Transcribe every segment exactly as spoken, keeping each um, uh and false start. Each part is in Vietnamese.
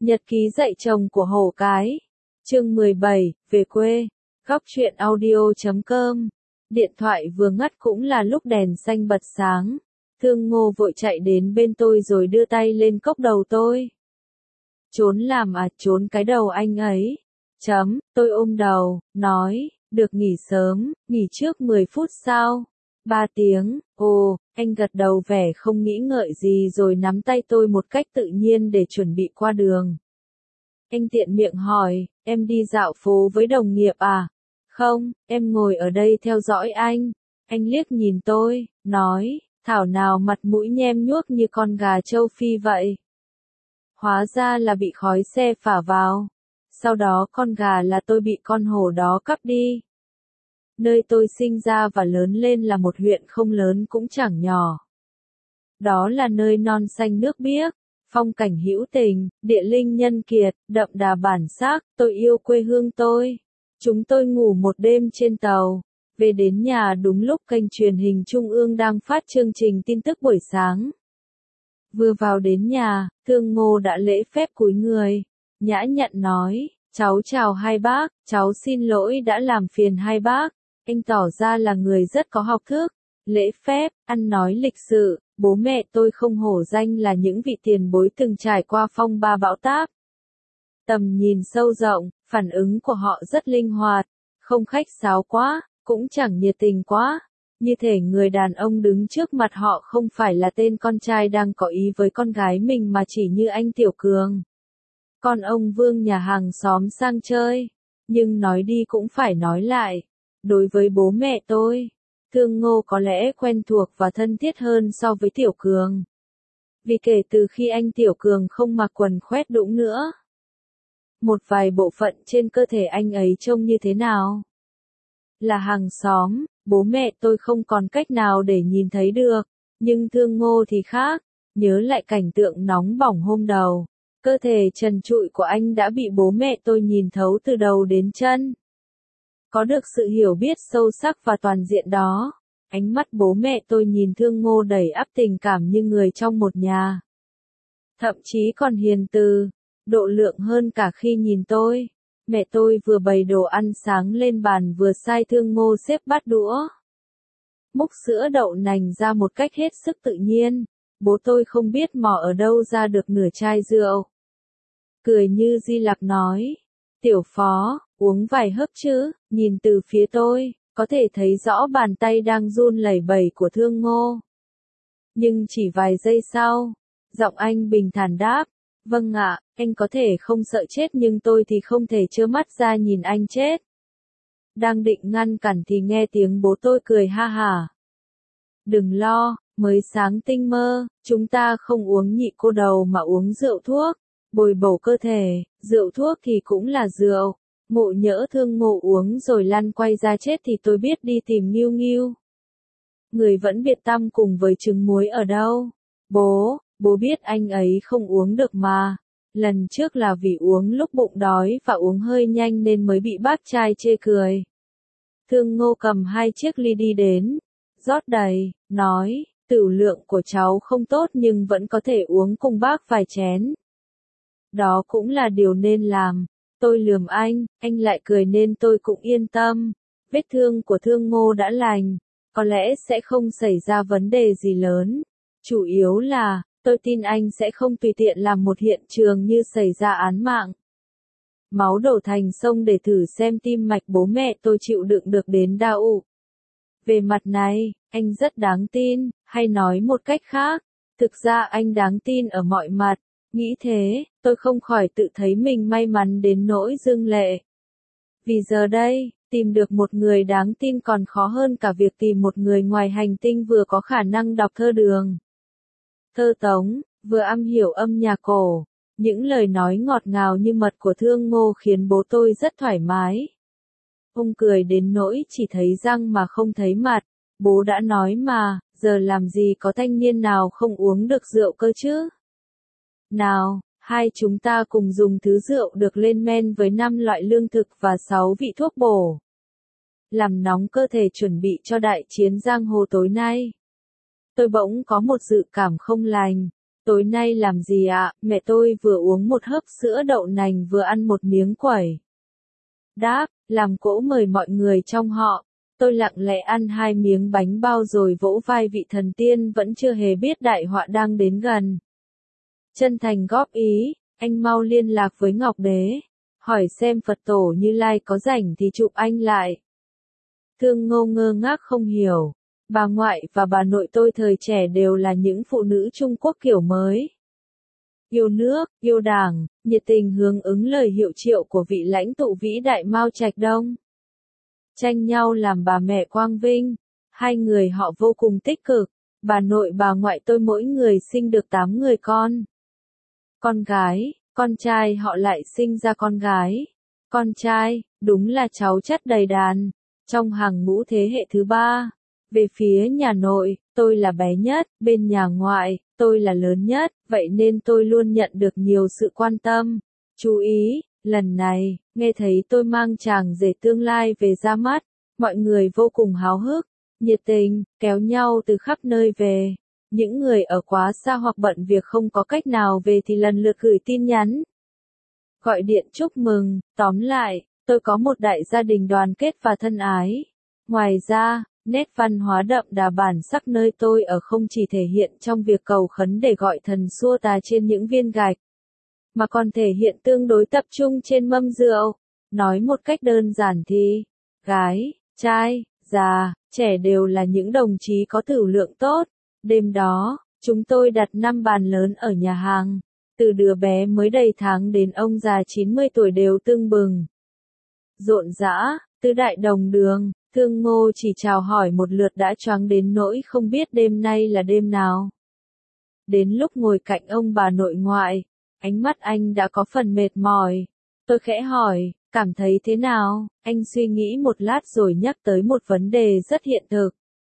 Nhật ký dạy chồng của Hổ Cái. Chương mười bảy, về quê. Góc truyện audio chấm com. Điện thoại vừa ngắt cũng là lúc đèn xanh bật sáng. Thương Ngô vội chạy đến bên tôi rồi đưa tay lên cốc đầu tôi. Trốn làm à, trốn cái đầu anh ấy. Chấm, tôi ôm đầu, nói, được nghỉ sớm, nghỉ trước mười phút sao? Ba tiếng, ồ, anh gật đầu vẻ không nghĩ ngợi gì rồi nắm tay tôi một cách tự nhiên để chuẩn bị qua đường. Anh tiện miệng hỏi, em đi dạo phố với đồng nghiệp à? Không, em ngồi ở đây theo dõi anh. Anh liếc nhìn tôi, nói, thảo nào mặt mũi nhem nhuốc như con gà châu Phi vậy. Hóa ra là bị khói xe phả vào. Sau đó con gà là tôi bị con hổ đó cắp đi. Nơi tôi sinh ra và lớn lên là một huyện không lớn cũng chẳng nhỏ. Đó là nơi non xanh nước biếc, phong cảnh hữu tình, địa linh nhân kiệt, đậm đà bản sắc, tôi yêu quê hương tôi. Chúng tôi ngủ một đêm trên tàu, về đến nhà đúng lúc kênh truyền hình Trung ương đang phát chương trình tin tức buổi sáng. Vừa vào đến nhà, Thương Ngô đã lễ phép cúi người, nhã nhặn nói, cháu chào hai bác, cháu xin lỗi đã làm phiền hai bác. Anh tỏ ra là người rất có học thức, lễ phép, ăn nói lịch sự, bố mẹ tôi không hổ danh là những vị tiền bối từng trải qua phong ba bão táp. Tầm nhìn sâu rộng, phản ứng của họ rất linh hoạt, không khách sáo quá, cũng chẳng nhiệt tình quá. Như thể người đàn ông đứng trước mặt họ không phải là tên con trai đang có ý với con gái mình mà chỉ như anh Tiểu Cường. Con ông Vương nhà hàng xóm sang chơi, nhưng nói đi cũng phải nói lại. Đối với bố mẹ tôi, Thương Ngô có lẽ quen thuộc và thân thiết hơn so với Tiểu Cường. Vì kể từ khi anh Tiểu Cường không mặc quần khoét đũng nữa, một vài bộ phận trên cơ thể anh ấy trông như thế nào? Là hàng xóm, bố mẹ tôi không còn cách nào để nhìn thấy được, nhưng Thương Ngô thì khác, nhớ lại cảnh tượng nóng bỏng hôm đầu, cơ thể trần trụi của anh đã bị bố mẹ tôi nhìn thấu từ đầu đến chân. Có được sự hiểu biết sâu sắc và toàn diện đó, ánh mắt bố mẹ tôi nhìn Thương Ngô đầy ắp tình cảm như người trong một nhà. Thậm chí còn hiền từ, độ lượng hơn cả khi nhìn tôi. Mẹ tôi vừa bày đồ ăn sáng lên bàn vừa sai Thương Ngô xếp bát đũa. Múc sữa đậu nành ra một cách hết sức tự nhiên, bố tôi không biết mò ở đâu ra được nửa chai rượu. Cười như Di Lặc nói, Tiểu Phó, uống vài hớp chứ, nhìn từ phía tôi, có thể thấy rõ bàn tay đang run lẩy bẩy của Thương Ngô. Nhưng chỉ vài giây sau, giọng anh bình thản đáp, vâng ạ, anh có thể không sợ chết nhưng tôi thì không thể trơ mắt ra nhìn anh chết. Đang định ngăn cản thì nghe tiếng bố tôi cười ha hả. Đừng lo, mới sáng tinh mơ, chúng ta không uống nhị cô đầu mà uống rượu thuốc, bồi bổ cơ thể, rượu thuốc thì cũng là rượu. Ngộ nhỡ Thương Ngô uống rồi lăn quay ra chết thì tôi biết đi tìm Nghiêu Nghiêu. Người vẫn biệt tăm cùng với trứng muối ở đâu? Bố, bố biết anh ấy không uống được mà. Lần trước là vì uống lúc bụng đói và uống hơi nhanh nên mới bị bác trai chê cười. Thương Ngô cầm hai chiếc ly đi đến, rót đầy, nói, tửu lượng của cháu không tốt nhưng vẫn có thể uống cùng bác vài chén. Đó cũng là điều nên làm. Tôi lườm anh, anh lại cười nên tôi cũng yên tâm. Vết thương của Thương Ngô đã lành, có lẽ sẽ không xảy ra vấn đề gì lớn. Chủ yếu là, tôi tin anh sẽ không tùy tiện làm một hiện trường như xảy ra án mạng. Máu đổ thành sông để thử xem tim mạch bố mẹ tôi chịu đựng được đến đâu. Về mặt này, anh rất đáng tin, hay nói một cách khác, thực ra anh đáng tin ở mọi mặt. Nghĩ thế, tôi không khỏi tự thấy mình may mắn đến nỗi rưng lệ. Vì giờ đây, tìm được một người đáng tin còn khó hơn cả việc tìm một người ngoài hành tinh vừa có khả năng đọc thơ đường, thơ tống, vừa am hiểu âm nhạc cổ. Những lời nói ngọt ngào như mật của Thương Ngô khiến bố tôi rất thoải mái. Ông cười đến nỗi chỉ thấy răng mà không thấy mặt. Bố đã nói mà, giờ làm gì có thanh niên nào không uống được rượu cơ chứ? Nào, hai chúng ta cùng dùng thứ rượu được lên men với năm loại lương thực và sáu vị thuốc bổ. Làm nóng cơ thể chuẩn bị cho đại chiến giang hồ tối nay. Tôi bỗng có một dự cảm không lành. Tối nay làm gì ạ? Mẹ tôi vừa uống một hớp sữa đậu nành vừa ăn một miếng quẩy. Đáp, làm cỗ mời mọi người trong họ. Tôi lặng lẽ ăn hai miếng bánh bao rồi vỗ vai vị thần tiên vẫn chưa hề biết đại họa đang đến gần. Chân thành góp ý, anh mau liên lạc với Ngọc Đế, hỏi xem Phật tổ Như Lai có rảnh thì chụp anh lại. Thương Ngô ngơ ngác không hiểu, bà ngoại và bà nội tôi thời trẻ đều là những phụ nữ Trung Quốc kiểu mới. Yêu nước, yêu đảng, nhiệt tình hướng ứng lời hiệu triệu của vị lãnh tụ vĩ đại Mao Trạch Đông. Tranh nhau làm bà mẹ quang vinh, hai người họ vô cùng tích cực, bà nội bà ngoại tôi mỗi người sinh được tám người con. Con gái, con trai họ lại sinh ra con gái. Con trai, đúng là cháu chất đầy đàn, trong hàng ngũ thế hệ thứ ba. Về phía nhà nội, tôi là bé nhất, bên nhà ngoại, tôi là lớn nhất, vậy nên tôi luôn nhận được nhiều sự quan tâm, chú ý. Lần này, nghe thấy tôi mang chàng rể tương lai về ra mắt, mọi người vô cùng háo hức, nhiệt tình, kéo nhau từ khắp nơi về. Những người ở quá xa hoặc bận việc không có cách nào về thì lần lượt gửi tin nhắn, gọi điện chúc mừng. Tóm lại, tôi có một đại gia đình đoàn kết và thân ái. Ngoài ra, nét văn hóa đậm đà bản sắc nơi tôi ở không chỉ thể hiện trong việc cầu khấn để gọi thần xua tà trên những viên gạch, mà còn thể hiện tương đối tập trung trên mâm rượu. Nói một cách đơn giản thì, gái, trai, già, trẻ đều là những đồng chí có tửu lượng tốt. Đêm đó, chúng tôi đặt năm bàn lớn ở nhà hàng, từ đứa bé mới đầy tháng đến ông già chín mươi tuổi đều tưng bừng. Rộn rã, từ đại đồng đường, Thương Ngô chỉ chào hỏi một lượt đã choáng đến nỗi không biết đêm nay là đêm nào. Đến lúc ngồi cạnh ông bà nội ngoại, ánh mắt anh đã có phần mệt mỏi. Tôi khẽ hỏi, cảm thấy thế nào? Anh suy nghĩ một lát rồi nhắc tới một vấn đề rất hiện thực.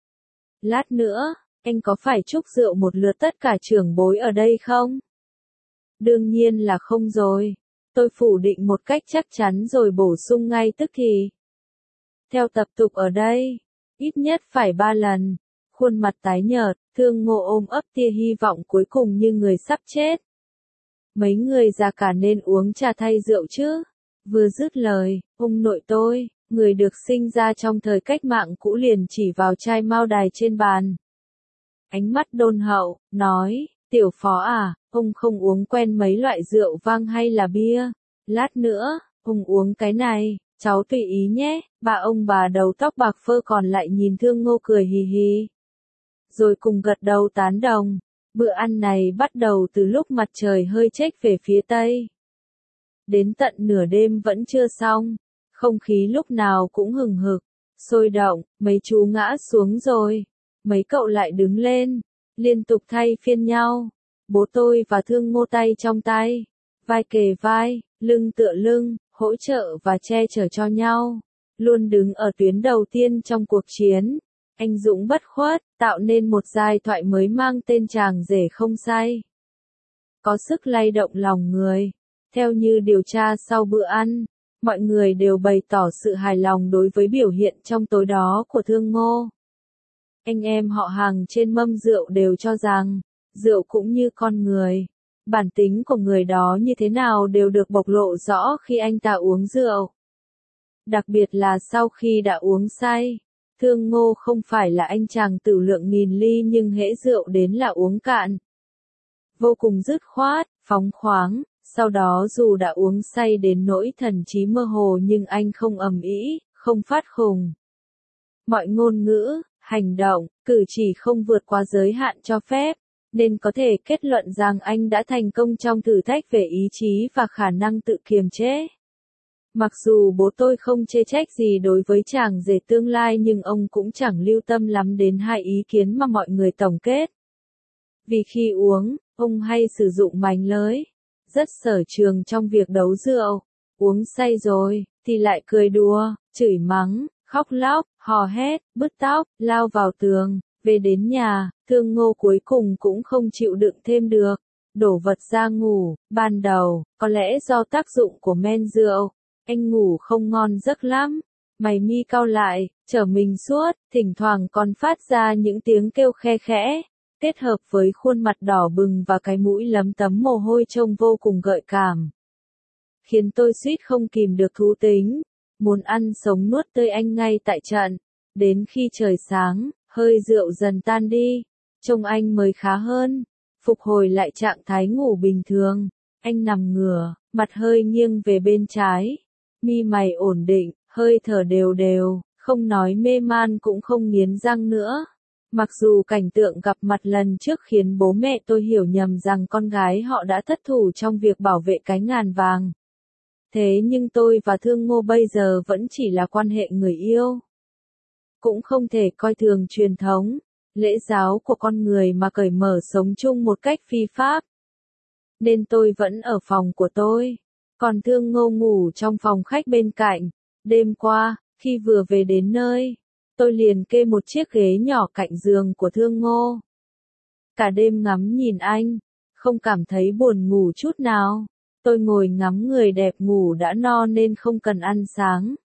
Lát nữa, anh có phải chúc rượu một lượt tất cả trưởng bối ở đây không? Đương nhiên là không rồi. Tôi phủ định một cách chắc chắn rồi bổ sung ngay tức thì. Theo tập tục ở đây, ít nhất phải ba lần. Khuôn mặt tái nhợt, Thương Ngô ôm ấp tia hy vọng cuối cùng như người sắp chết. Mấy người già cả nên uống trà thay rượu chứ. Vừa dứt lời, ông nội tôi, người được sinh ra trong thời cách mạng cũ liền chỉ vào chai mao đài trên bàn. Ánh mắt đôn hậu, nói, tiểu phó à, ông không uống quen mấy loại rượu vang hay là bia. Lát nữa, ông uống cái này, cháu tùy ý nhé. Bà ông bà đầu tóc bạc phơ còn lại nhìn Thương Ngô cười hì hì. Rồi cùng gật đầu tán đồng. Bữa ăn này bắt đầu từ lúc mặt trời hơi chếch về phía tây. Đến tận nửa đêm vẫn chưa xong. Không khí lúc nào cũng hừng hực, sôi động, mấy chú ngã xuống rồi. Mấy cậu lại đứng lên, liên tục thay phiên nhau. Bố tôi và Thương Ngô tay trong tay, vai kề vai, lưng tựa lưng, hỗ trợ và che chở cho nhau. Luôn đứng ở tuyến đầu tiên trong cuộc chiến. Anh dũng bất khuất, tạo nên một giai thoại mới mang tên chàng rể không say. Có sức lay động lòng người. Theo như điều tra sau bữa ăn, mọi người đều bày tỏ sự hài lòng đối với biểu hiện trong tối đó của Thương Ngô. Anh em họ hàng trên mâm rượu đều cho rằng, rượu cũng như con người. Bản tính của người đó như thế nào đều được bộc lộ rõ khi anh ta uống rượu. Đặc biệt là sau khi đã uống say. Thương Ngô không phải là anh chàng tửu lượng nghìn ly nhưng hễ rượu đến là uống cạn. Vô cùng dứt khoát, phóng khoáng, sau đó dù đã uống say đến nỗi thần trí mơ hồ nhưng anh không ầm ĩ, không phát khùng. Mọi ngôn ngữ, hành động, cử chỉ không vượt qua giới hạn cho phép, nên có thể kết luận rằng anh đã thành công trong thử thách về ý chí và khả năng tự kiềm chế. Mặc dù bố tôi không chê trách gì đối với chàng rể tương lai nhưng ông cũng chẳng lưu tâm lắm đến hai ý kiến mà mọi người tổng kết. Vì khi uống, ông hay sử dụng mánh lới, rất sở trường trong việc đấu rượu. Uống say rồi, thì lại cười đùa, chửi mắng, khóc lóc, hò hét, bứt tóc, lao vào tường. Về đến nhà, Thương Ngô cuối cùng cũng không chịu đựng thêm được, đổ vật ra ngủ. Ban đầu, có lẽ do tác dụng của men rượu, anh ngủ không ngon giấc lắm. Mày mi cau lại, trở mình suốt, thỉnh thoảng còn phát ra những tiếng kêu khe khẽ. kết hợp với khuôn mặt đỏ bừng và cái mũi lấm tấm mồ hôi trông vô cùng gợi cảm. Khiến tôi suýt không kìm được thú tính, muốn ăn sống nuốt tươi anh ngay tại trận. Đến khi trời sáng, hơi rượu dần tan đi, trông anh mới khá hơn, phục hồi lại trạng thái ngủ bình thường. Anh nằm ngửa, mặt hơi nghiêng về bên trái, mi mày ổn định, hơi thở đều đều, không nói mê man cũng không nghiến răng nữa. Mặc dù cảnh tượng gặp mặt lần trước khiến bố mẹ tôi hiểu nhầm rằng con gái họ đã thất thủ trong việc bảo vệ cái ngàn vàng. Thế nhưng tôi và Thương Ngô bây giờ vẫn chỉ là quan hệ người yêu. Cũng không thể coi thường truyền thống, lễ giáo của con người mà cởi mở sống chung một cách phi pháp. Nên tôi vẫn ở phòng của tôi, còn Thương Ngô ngủ trong phòng khách bên cạnh. Đêm qua, khi vừa về đến nơi, tôi liền kê một chiếc ghế nhỏ cạnh giường của Thương Ngô. Cả đêm ngắm nhìn anh, không cảm thấy buồn ngủ chút nào. Tôi ngồi ngắm người đẹp ngủ đã no nên không cần ăn sáng.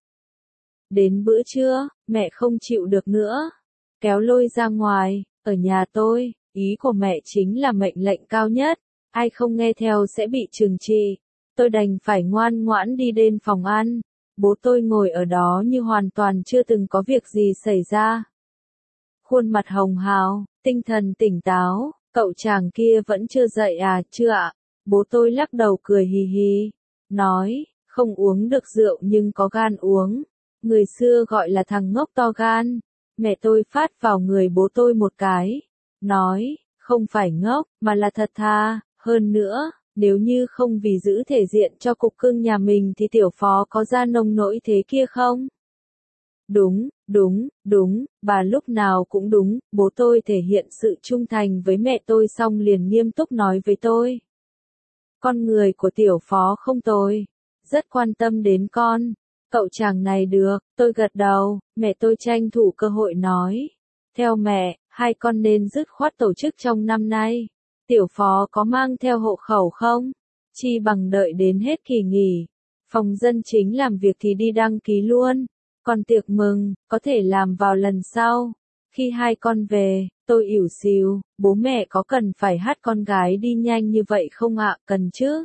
Đến bữa trưa, mẹ không chịu được nữa, kéo lôi ra ngoài. Ở nhà tôi, ý của mẹ chính là mệnh lệnh cao nhất, ai không nghe theo sẽ bị trừng trị. Tôi đành phải ngoan ngoãn đi đến phòng ăn. Bố tôi ngồi ở đó như hoàn toàn chưa từng có việc gì xảy ra. Khuôn mặt hồng hào, tinh thần tỉnh táo. Cậu chàng kia vẫn chưa dậy à? Chưa ạ. Bố tôi lắc đầu cười hì hì, nói, không uống được rượu nhưng có gan uống. Người xưa gọi là thằng ngốc to gan. Mẹ tôi phát vào người bố tôi một cái, nói, không phải ngốc, mà là thật thà. Hơn nữa, nếu như không vì giữ thể diện cho cục cưng nhà mình thì tiểu phó có ra nông nỗi thế kia không? Đúng, đúng, đúng, bà lúc nào cũng đúng. Bố tôi thể hiện sự trung thành với mẹ tôi xong liền nghiêm túc nói với tôi. Con người của tiểu phó không tồi, rất quan tâm đến con. Cậu chàng này được. Tôi gật đầu. Mẹ tôi tranh thủ cơ hội nói, theo mẹ, hai con nên dứt khoát tổ chức trong năm nay. Tiểu phó có mang theo hộ khẩu không? Chi bằng đợi đến hết kỳ nghỉ, phòng dân chính làm việc thì đi đăng ký luôn. Còn tiệc mừng, có thể làm vào lần sau. Khi hai con về, tôi ỉu xìu, bố mẹ có cần phải hắt con gái đi nhanh như vậy không ạ? Cần chứ.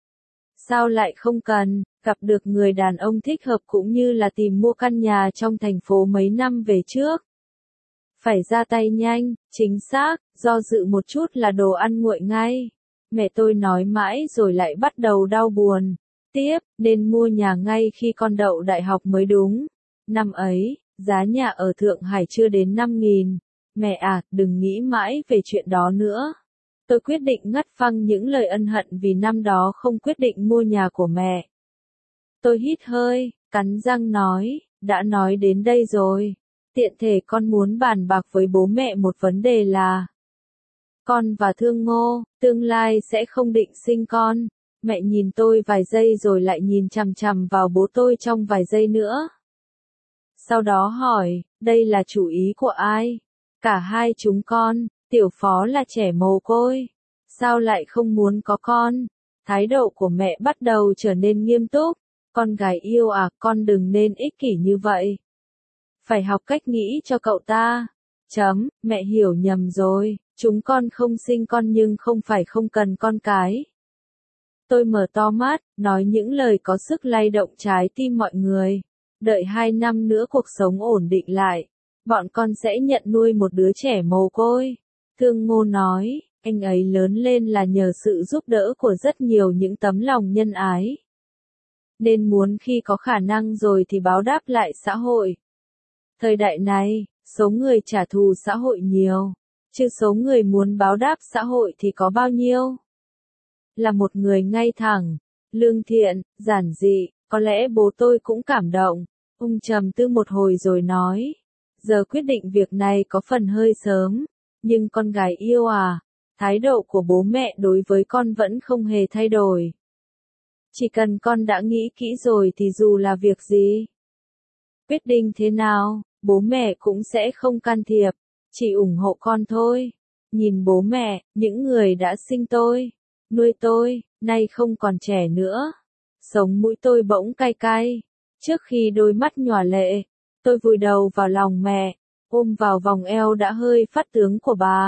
Sao lại không cần, gặp được người đàn ông thích hợp cũng như là tìm mua căn nhà trong thành phố mấy năm về trước. Phải ra tay nhanh, chính xác, do dự một chút là đồ ăn nguội ngay. Mẹ tôi nói mãi rồi lại bắt đầu đau buồn. Tiếp, nên mua nhà ngay khi con đậu đại học mới đúng. Năm ấy, giá nhà ở Thượng Hải chưa đến năm nghìn. Mẹ à, đừng nghĩ mãi về chuyện đó nữa. Tôi quyết định ngắt phăng những lời ân hận vì năm đó không quyết định mua nhà của mẹ. Tôi hít hơi, cắn răng nói, đã nói đến đây rồi. Tiện thể con muốn bàn bạc với bố mẹ một vấn đề là con và Thương Ngô, tương lai sẽ không định sinh con. Mẹ nhìn tôi vài giây rồi lại nhìn chằm chằm vào bố tôi trong vài giây nữa. Sau đó hỏi, đây là chủ ý của ai? Cả hai chúng con. Tiểu phó là trẻ mồ côi, sao lại không muốn có con? Thái độ của mẹ bắt đầu trở nên nghiêm túc. Con gái yêu à, con đừng nên ích kỷ như vậy. Phải học cách nghĩ cho cậu ta. Chấm, mẹ hiểu nhầm rồi, chúng con không sinh con nhưng không phải không cần con cái. Tôi mở to mắt, nói những lời có sức lay động trái tim mọi người. Đợi hai năm nữa cuộc sống ổn định lại, bọn con sẽ nhận nuôi một đứa trẻ mồ côi. Thương Ngô nói, anh ấy lớn lên là nhờ sự giúp đỡ của rất nhiều những tấm lòng nhân ái. Nên muốn khi có khả năng rồi thì báo đáp lại xã hội. Thời đại này, số người trả thù xã hội nhiều, chứ số người muốn báo đáp xã hội thì có bao nhiêu? Là một người ngay thẳng, lương thiện, giản dị, có lẽ bố tôi cũng cảm động. Ông trầm tư một hồi rồi nói, giờ quyết định việc này có phần hơi sớm. Nhưng con gái yêu à, thái độ của bố mẹ đối với con vẫn không hề thay đổi. Chỉ cần con đã nghĩ kỹ rồi thì dù là việc gì, quyết định thế nào, bố mẹ cũng sẽ không can thiệp, chỉ ủng hộ con thôi. Nhìn bố mẹ, những người đã sinh tôi, nuôi tôi, nay không còn trẻ nữa. Sống mũi tôi bỗng cay cay. Trước khi đôi mắt nhòa lệ, tôi vùi đầu vào lòng mẹ, ôm vào vòng eo đã hơi phát tướng của bà.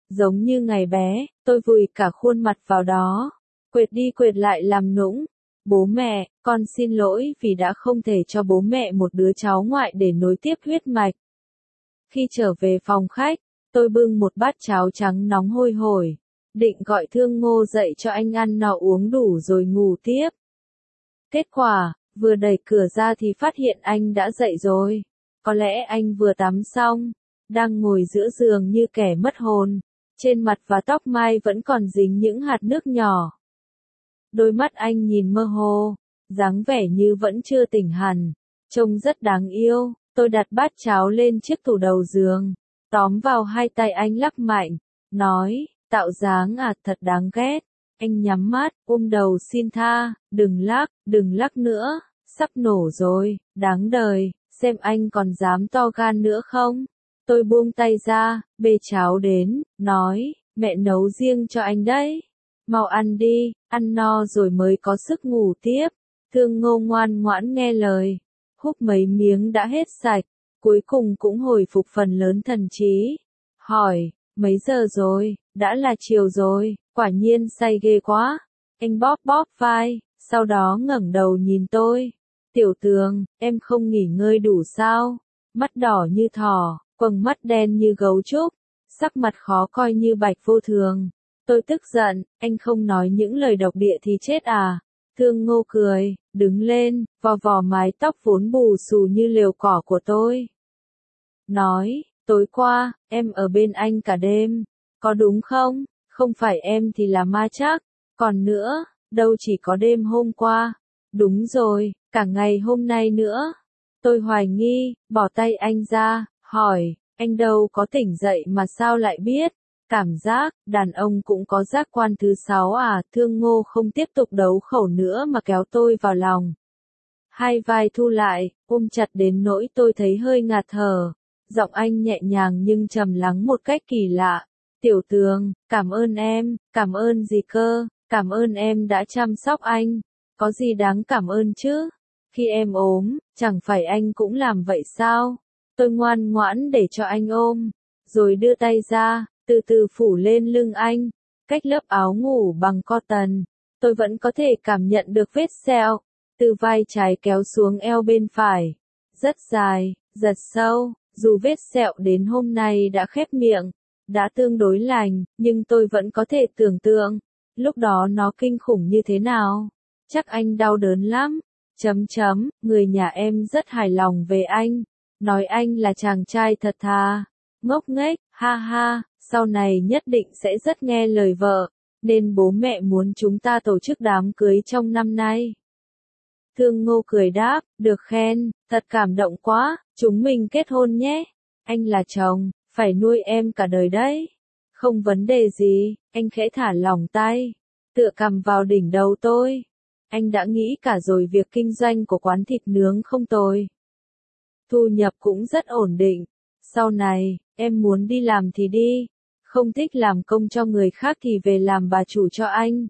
Giống như ngày bé, tôi vùi cả khuôn mặt vào đó, quệt đi quệt lại làm nũng. Bố mẹ, con xin lỗi vì đã không thể cho bố mẹ một đứa cháu ngoại để nối tiếp huyết mạch. Khi trở về phòng khách, tôi bưng một bát cháo trắng nóng hôi hổi, định gọi Thương Ngô dậy cho anh ăn no uống đủ rồi ngủ tiếp. Kết quả, vừa đẩy cửa ra thì phát hiện anh đã dậy rồi. Có lẽ anh vừa tắm xong, đang ngồi giữa giường như kẻ mất hồn, trên mặt và tóc mai vẫn còn dính những hạt nước nhỏ. Đôi mắt anh nhìn mơ hồ, dáng vẻ như vẫn chưa tỉnh hẳn, trông rất đáng yêu. Tôi đặt bát cháo lên chiếc tủ đầu giường, tóm vào hai tay anh lắc mạnh, nói, tạo dáng à, thật đáng ghét. Anh nhắm mắt, ôm đầu xin tha, đừng lắc, đừng lắc nữa, sắp nổ rồi, đáng đời, xem anh còn dám to gan nữa không. Tôi buông tay ra, bê cháo đến, nói, mẹ nấu riêng cho anh đấy. Mau ăn đi, ăn no rồi mới có sức ngủ tiếp. Thương Ngô ngoan ngoãn nghe lời, húp mấy miếng đã hết sạch, cuối cùng cũng hồi phục phần lớn thần trí. Hỏi, mấy giờ rồi? Đã là chiều rồi, quả nhiên say ghê quá. Anh bóp bóp vai, sau đó ngẩng đầu nhìn tôi. Tiểu Tường, em không nghỉ ngơi đủ sao? Mắt đỏ như thỏ, quầng mắt đen như gấu trúc, sắc mặt khó coi như bạch vô thường. Tôi tức giận, anh không nói những lời độc địa thì chết à? Thương Ngô cười, đứng lên, vò vò mái tóc vốn bù xù như lều cỏ của tôi. Nói, tối qua, em ở bên anh cả đêm, có đúng không? Không phải em thì là ma chắc. Còn nữa, đâu chỉ có đêm hôm qua. Đúng rồi, cả ngày hôm nay nữa. Tôi hoài nghi, bỏ tay anh ra, hỏi, anh đâu có tỉnh dậy mà sao lại biết? Cảm giác, đàn ông cũng có giác quan thứ sáu à? Thương Ngô không tiếp tục đấu khẩu nữa mà kéo tôi vào lòng. Hai vai thu lại, ôm chặt đến nỗi tôi thấy hơi ngạt thở. Giọng anh nhẹ nhàng nhưng trầm lắng một cách kỳ lạ. Tiểu Tường, cảm ơn em, cảm ơn gì cơ, cảm ơn em đã chăm sóc anh. Có gì đáng cảm ơn chứ? Khi em ốm, chẳng phải anh cũng làm vậy sao? Tôi ngoan ngoãn để cho anh ôm, rồi đưa tay ra, từ từ phủ lên lưng anh, cách lớp áo ngủ bằng cotton. Tôi vẫn có thể cảm nhận được vết sẹo, từ vai trái kéo xuống eo bên phải. Rất dài, giật sâu, dù vết sẹo đến hôm nay đã khép miệng, đã tương đối lành, nhưng tôi vẫn có thể tưởng tượng, lúc đó nó kinh khủng như thế nào. Chắc anh đau đớn lắm. Chấm chấm, người nhà em rất hài lòng về anh, nói anh là chàng trai thật thà, ngốc nghếch, ha ha, sau này nhất định sẽ rất nghe lời vợ, nên bố mẹ muốn chúng ta tổ chức đám cưới trong năm nay. Thương Ngô cười đáp, được khen, thật cảm động quá, chúng mình kết hôn nhé. Anh là chồng, phải nuôi em cả đời đấy. Không vấn đề gì, anh khẽ thả lỏng tay, tựa cằm vào đỉnh đầu tôi. Anh đã nghĩ cả rồi, việc kinh doanh của quán thịt nướng không tồi. Thu nhập cũng rất ổn định. Sau này, em muốn đi làm thì đi, không thích làm công cho người khác thì về làm bà chủ cho anh.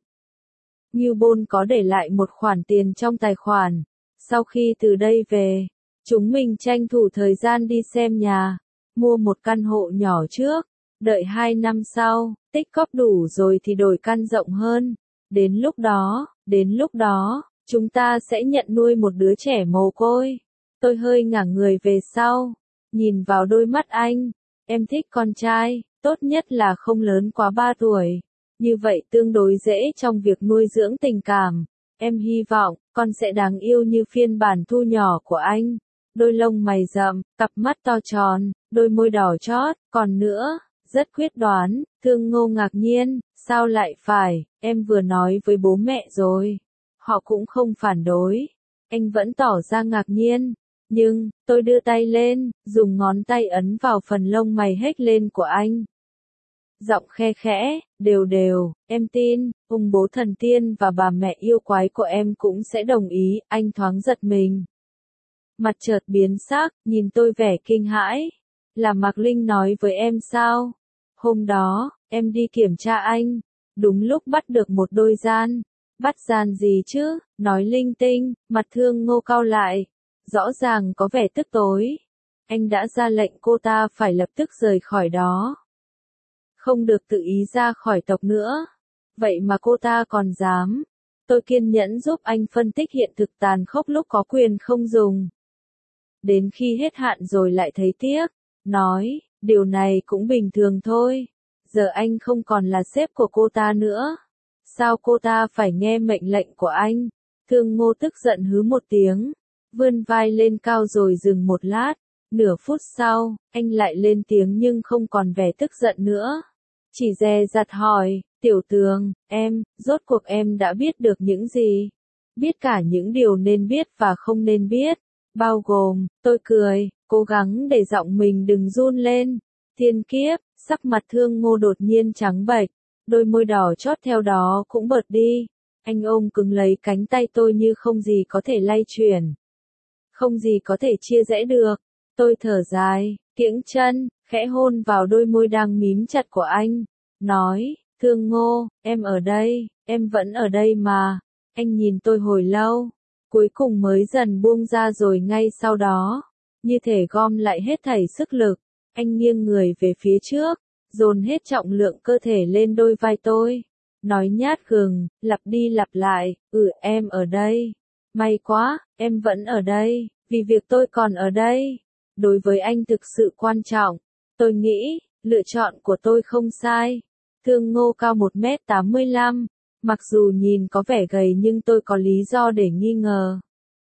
Như Bôn có để lại một khoản tiền trong tài khoản. Sau khi từ đây về, chúng mình tranh thủ thời gian đi xem nhà, mua một căn hộ nhỏ trước, đợi hai năm sau, tích cóp đủ rồi thì đổi căn rộng hơn. Đến lúc đó, đến lúc đó, chúng ta sẽ nhận nuôi một đứa trẻ mồ côi. Tôi hơi ngả người về sau, nhìn vào đôi mắt anh. Em thích con trai, tốt nhất là không lớn quá ba tuổi. Như vậy tương đối dễ trong việc nuôi dưỡng tình cảm. Em hy vọng, con sẽ đáng yêu như phiên bản Thu nhỏ của anh. Đôi lông mày rậm, cặp mắt to tròn, đôi môi đỏ chót, còn nữa, rất quyết đoán. Thương Ngô ngạc nhiên, sao lại phải, em vừa nói với bố mẹ rồi. Họ cũng không phản đối. Anh vẫn tỏ ra ngạc nhiên. Nhưng, tôi đưa tay lên, dùng ngón tay ấn vào phần lông mày hếch lên của anh. Giọng khe khẽ, đều đều, em tin, ông bố thần tiên và bà mẹ yêu quái của em cũng sẽ đồng ý. Anh thoáng giật mình. Mặt chợt biến sắc, nhìn tôi vẻ kinh hãi. Là Mạc Linh nói với em sao? Hôm đó, em đi kiểm tra anh, đúng lúc bắt được một đôi gian. Bắt gian gì chứ? Nói linh tinh. Mặt Thương Ngô cau lại, rõ ràng có vẻ tức tối. Anh đã ra lệnh cô ta phải lập tức rời khỏi đó. không được tự ý ra khỏi tộc nữa. Vậy mà cô ta còn dám. Tôi kiên nhẫn giúp anh phân tích hiện thực tàn khốc lúc có quyền không dùng. Đến khi hết hạn rồi lại thấy tiếc, nói, điều này cũng bình thường thôi. Giờ anh không còn là sếp của cô ta nữa. Sao cô ta phải nghe mệnh lệnh của anh? Thương Ngô tức giận hứ một tiếng, vươn vai lên cao rồi dừng một lát. Nửa phút sau, anh lại lên tiếng nhưng không còn vẻ tức giận nữa. Chỉ dè dặt hỏi, Tiểu Tường, em, rốt cuộc em đã biết được những gì? Biết cả những điều nên biết và không nên biết. Bao gồm, tôi cười, cố gắng để giọng mình đừng run lên. Thiên kiếp, sắc mặt Thương Ngô đột nhiên trắng bệch, đôi môi đỏ chót theo đó cũng bật đi. Anh ôm cứng lấy cánh tay tôi như không gì có thể lay chuyển. Không gì có thể chia rẽ được. Tôi thở dài, kiễng chân, khẽ hôn vào đôi môi đang mím chặt của anh. Nói, Thương Ngô, em ở đây, em vẫn ở đây mà. Anh nhìn tôi hồi lâu, cuối cùng mới dần buông ra rồi ngay sau đó, như thể gom lại hết thảy sức lực, anh nghiêng người về phía trước, dồn hết trọng lượng cơ thể lên đôi vai tôi. Nói nhát gừng, lặp đi lặp lại, ừ em ở đây. May quá, em vẫn ở đây, vì việc tôi còn ở đây. Đối với anh thực sự quan trọng. Tôi nghĩ, lựa chọn của tôi không sai. Thương Ngô cao một mét tám mươi lăm, mặc dù nhìn có vẻ gầy nhưng tôi có lý do để nghi ngờ.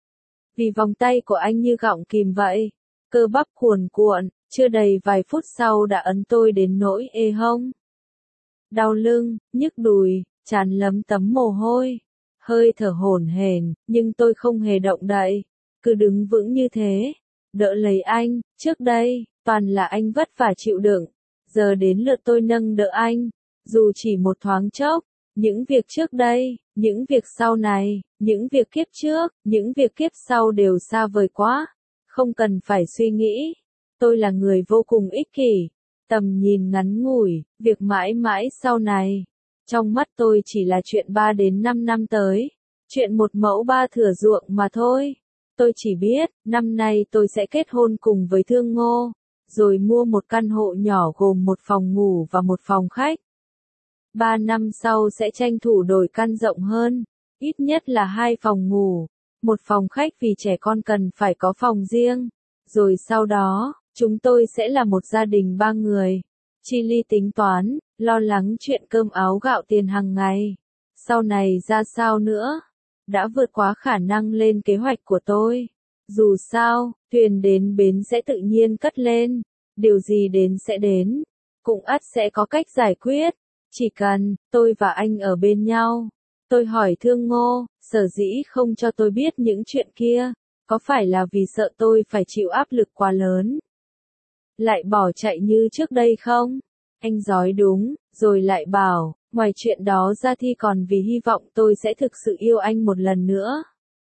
Vì vòng tay của anh như gọng kìm vậy, cơ bắp cuồn cuộn, chưa đầy vài phút sau đã ấn tôi đến nỗi ê hông. Đau lưng, nhức đùi, trán lấm tấm mồ hôi, hơi thở hổn hển, nhưng tôi không hề động đậy, cứ đứng vững như thế, đỡ lấy anh. Trước đây, toàn là anh vất vả chịu đựng, giờ đến lượt tôi nâng đỡ anh, dù chỉ một thoáng chốc. Những việc trước đây, những việc sau này, những việc kiếp trước, những việc kiếp sau đều xa vời quá, không cần phải suy nghĩ. Tôi là người vô cùng ích kỷ, tầm nhìn ngắn ngủi, việc mãi mãi sau này. Trong mắt tôi chỉ là chuyện ba đến năm năm tới, chuyện một mẫu ba thửa ruộng mà thôi. Tôi chỉ biết, năm nay tôi sẽ kết hôn cùng với Thương Ngô, rồi mua một căn hộ nhỏ gồm một phòng ngủ và một phòng khách. Ba năm sau sẽ tranh thủ đổi căn rộng hơn, ít nhất là hai phòng ngủ, một phòng khách vì trẻ con cần phải có phòng riêng. Rồi sau đó, chúng tôi sẽ là một gia đình ba người. Chi ly tính toán, lo lắng chuyện cơm áo gạo tiền hàng ngày. Sau này ra sao nữa? Đã vượt quá khả năng lên kế hoạch của tôi. Dù sao, thuyền đến bến sẽ tự nhiên cất lên. Điều gì đến sẽ đến. Cũng ắt sẽ có cách giải quyết. Chỉ cần, tôi và anh ở bên nhau. Tôi hỏi Thương Ngô, sở dĩ không cho tôi biết những chuyện kia, có phải là vì sợ tôi phải chịu áp lực quá lớn? Lại bỏ chạy như trước đây không? Anh nói đúng, rồi lại bảo, ngoài chuyện đó ra thì còn vì hy vọng tôi sẽ thực sự yêu anh một lần nữa.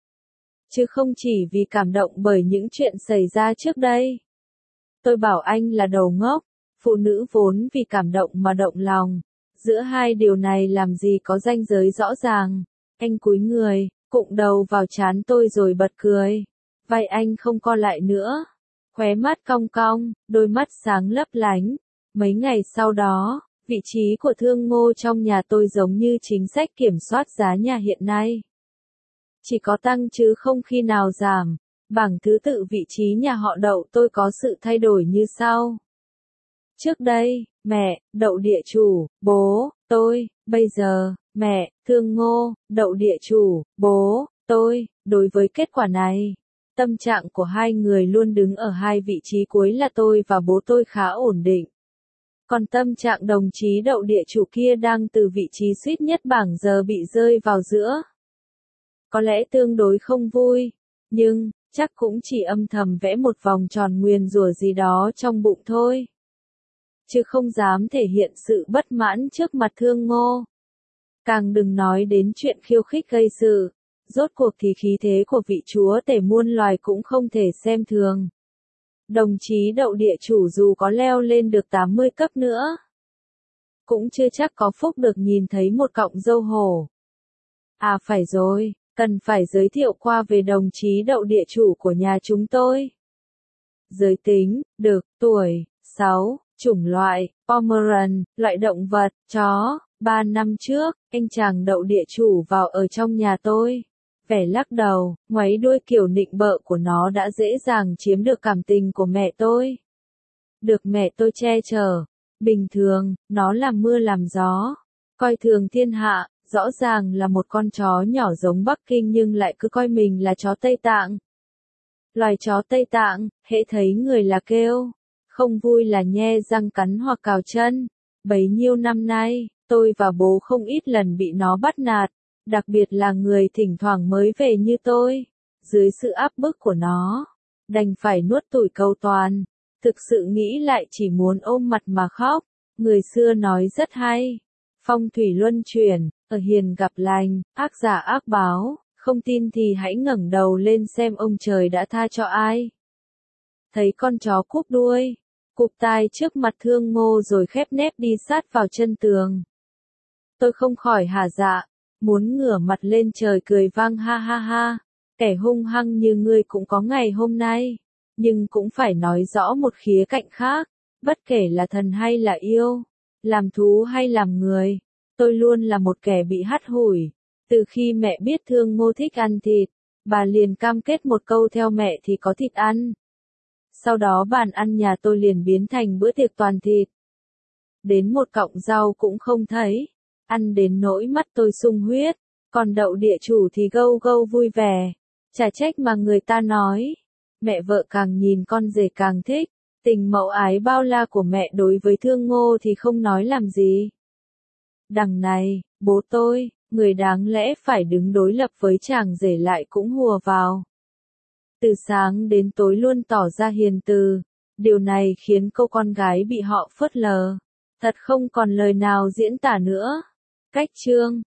Chứ không chỉ vì cảm động bởi những chuyện xảy ra trước đây. Tôi bảo anh là đầu ngốc, phụ nữ vốn vì cảm động mà động lòng. Giữa hai điều này làm gì có ranh giới rõ ràng. Anh cúi người, cụng đầu vào trán tôi rồi bật cười. Vai anh không co lại nữa. Khóe mắt cong cong, đôi mắt sáng lấp lánh. Mấy ngày sau đó, vị trí của Thương Ngô trong nhà tôi giống như chính sách kiểm soát giá nhà hiện nay. Chỉ có tăng chứ không khi nào giảm. Bảng thứ tự vị trí nhà họ Đậu tôi có sự thay đổi như sau. Trước đây, mẹ, Đậu địa chủ, bố, tôi, bây giờ, mẹ, Thương Ngô, Đậu địa chủ, bố, tôi. Đối với kết quả này, tâm trạng của hai người luôn đứng ở hai vị trí cuối là tôi và bố tôi khá ổn định. Còn tâm trạng đồng chí Đậu địa chủ kia đang từ vị trí suýt nhất bảng giờ bị rơi vào giữa. Có lẽ tương đối không vui, nhưng, chắc cũng chỉ âm thầm vẽ một vòng tròn nguyền rủa gì đó trong bụng thôi. Chứ không dám thể hiện sự bất mãn trước mặt Thương Ngô. Càng đừng nói đến chuyện khiêu khích gây sự. Rốt cuộc thì khí thế của vị chúa tể muôn loài cũng không thể xem thường. Đồng chí Đậu địa chủ dù có leo lên được tám mươi cấp nữa, cũng chưa chắc có phúc được nhìn thấy một cọng dâu hổ. À phải rồi, cần phải giới thiệu qua về đồng chí Đậu địa chủ của nhà chúng tôi. Giới tính, được, tuổi, sáu, Chủng loại, Pomeranian, loại động vật, chó. Ba năm trước, anh chàng đậu địa chủ vào ở trong nhà tôi. Vẻ lắc đầu, ngoáy đuôi kiểu nịnh bợ của nó đã dễ dàng chiếm được cảm tình của mẹ tôi. Được mẹ tôi che chở. Bình thường, nó làm mưa làm gió. Coi thường thiên hạ, rõ ràng là một con chó nhỏ giống Bắc Kinh nhưng lại cứ coi mình là chó Tây Tạng. Loài chó Tây Tạng, hễ thấy người là kêu. Không vui là nhe răng cắn hoặc cào chân. Bấy nhiêu năm nay, tôi và bố không ít lần bị nó bắt nạt. Đặc biệt là người thỉnh thoảng mới về như tôi. Dưới sự áp bức của nó, đành phải nuốt tủi câu toàn. Thực sự nghĩ lại chỉ muốn ôm mặt mà khóc. Người xưa nói rất hay. Phong thủy luân chuyển, ở hiền gặp lành, ác giả ác báo. Không tin thì hãy ngẩng đầu lên xem ông trời đã tha cho ai. Thấy con chó cúp đuôi, cụp tai trước mặt Thương Ngô rồi khép nép đi sát vào chân tường. Tôi không khỏi hả dạ, muốn ngửa mặt lên trời cười vang ha ha ha. Kẻ hung hăng như ngươi cũng có ngày hôm nay. Nhưng cũng phải nói rõ một khía cạnh khác. Bất kể là thần hay là yêu, làm thú hay làm người, tôi luôn là một kẻ bị hắt hủi. Từ khi mẹ biết Thương Ngô thích ăn thịt, bà liền cam kết một câu theo mẹ thì có thịt ăn. Sau đó bàn ăn nhà tôi liền biến thành bữa tiệc toàn thịt. Đến một cọng rau cũng không thấy, ăn đến nỗi mắt tôi sung huyết, còn đậu địa chủ thì gâu gâu vui vẻ. Chả trách mà người ta nói, mẹ vợ càng nhìn con rể càng thích. Tình mẫu ái bao la của mẹ đối với Thương Ngô thì không nói làm gì. Đằng này, bố tôi, người đáng lẽ phải đứng đối lập với chàng rể lại cũng hùa vào. Từ sáng đến tối luôn tỏ ra hiền từ. Điều này khiến cô con gái bị họ phớt lờ. Thật không còn lời nào diễn tả nữa. Cách chương